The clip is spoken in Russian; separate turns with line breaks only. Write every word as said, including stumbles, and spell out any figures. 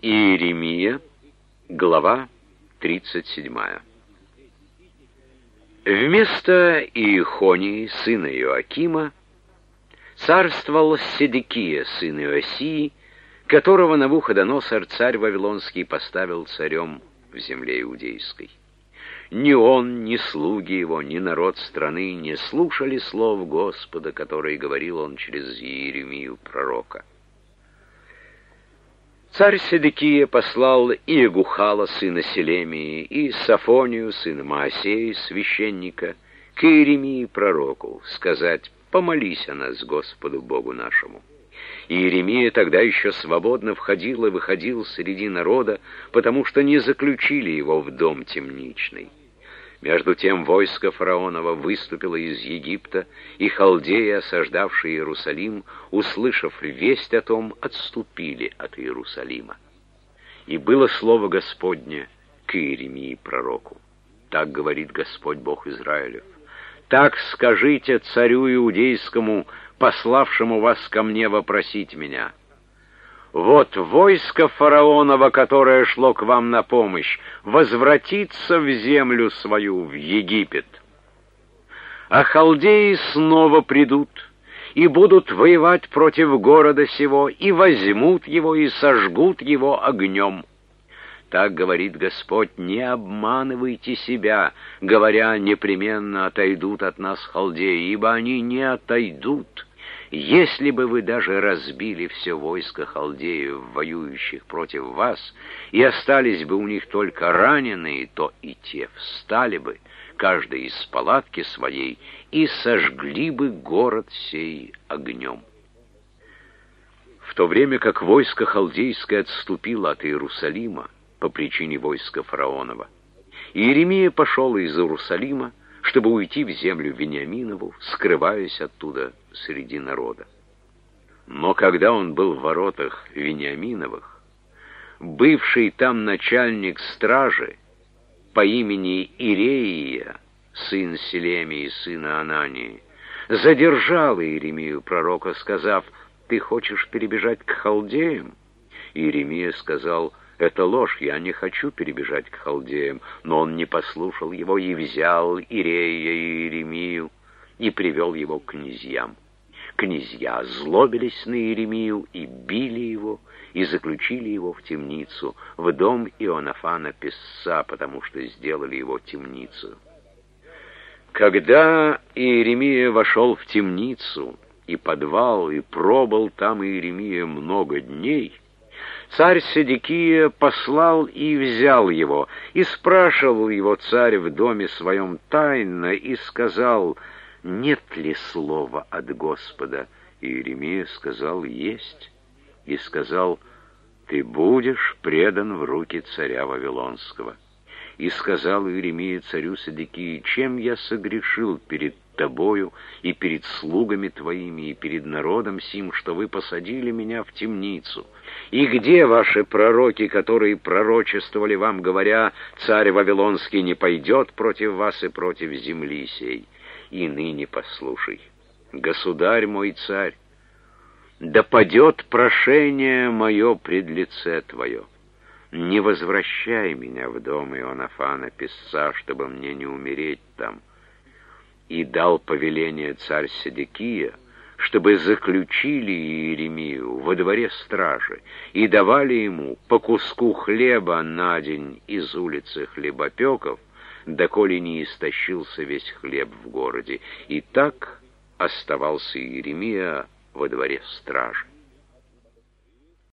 Иеремия, глава тридцать седьмая. Вместо Иехонии, сына Иоакима, царствовал Седекия, сын Иосии, которого Навуходоносор, царь Вавилонский, поставил царем в земле иудейской. Ни он, ни слуги его, ни народ страны не слушали слов Господа, которые говорил он через Иеремию пророка. Царь Седекия послал Иегухала, сына Селемии, и Сафонию, сына Маасеи, священника, к Иеремии пророку, сказать: «Помолись о нас Господу Богу нашему». Иеремия тогда еще свободно входил и выходил среди народа, потому что не заключили его в дом темничный. Между тем войско фараонова выступило из Египта, и халдеи, осаждавшие Иерусалим, услышав весть о том, отступили от Иерусалима. И было слово Господне к Иеремии пророку. Так говорит Господь Бог Израилев: «Так скажите царю иудейскому, пославшему вас ко мне вопросить меня: вот войско фараонова, которое шло к вам на помощь, возвратится в землю свою, в Египет. А халдеи снова придут и будут воевать против города сего, и возьмут его, и сожгут его огнем. Так говорит Господь: не обманывайте себя, говоря: непременно отойдут от нас халдеи, ибо они не отойдут. Если бы вы даже разбили все войско халдеев, воюющих против вас, и остались бы у них только раненые, то и те встали бы, каждый из палатки своей, и сожгли бы город сей огнем». В то время как войско халдейское отступило от Иерусалима по причине войска фараонова, Иеремия пошел из Иерусалима, чтобы уйти в землю Вениаминову, скрываясь оттуда среди народа. Но когда он был в воротах Вениаминовых, бывший там начальник стражи по имени Иреия, сын Селемии, сына Анании, задержал Иеремию пророка, сказав: «Ты хочешь перебежать к халдеям?» Иеремия сказал: «Это ложь, я не хочу перебежать к халдеям». Но он не послушал его и взял Ирея и Иеремию и привел его к князьям. Князья злобились на Иеремию и били его, и заключили его в темницу, в дом Ионафана песца, потому что сделали его темницу. Когда Иеремия вошел в темницу и подвал, и пробыл там Иеремия много дней, царь Седекия послал и взял его, и спрашивал его царь в доме своем тайно, и сказал: «Нет ли слова от Господа?» Иеремия сказал: «Есть». И сказал: «Ты будешь предан в руки царя Вавилонского». И сказал Иеремия царю Седекии: «Чем я согрешил перед тобою и перед слугами твоими и перед народом сим, что вы посадили меня в темницу? И где ваши пророки, которые пророчествовали вам, говоря: царь Вавилонский не пойдет против вас и против земли сей? И ныне послушай, государь мой царь, да падет прошение мое пред лице твое. Не возвращай меня в дом Ионафана песца, чтобы мне не умереть там». И дал повеление царь Седекия, чтобы заключили Иеремию во дворе стражи и давали ему по куску хлеба на день из улицы хлебопеков, доколе не истощился весь хлеб в городе. И так оставался Иеремия во дворе стражи.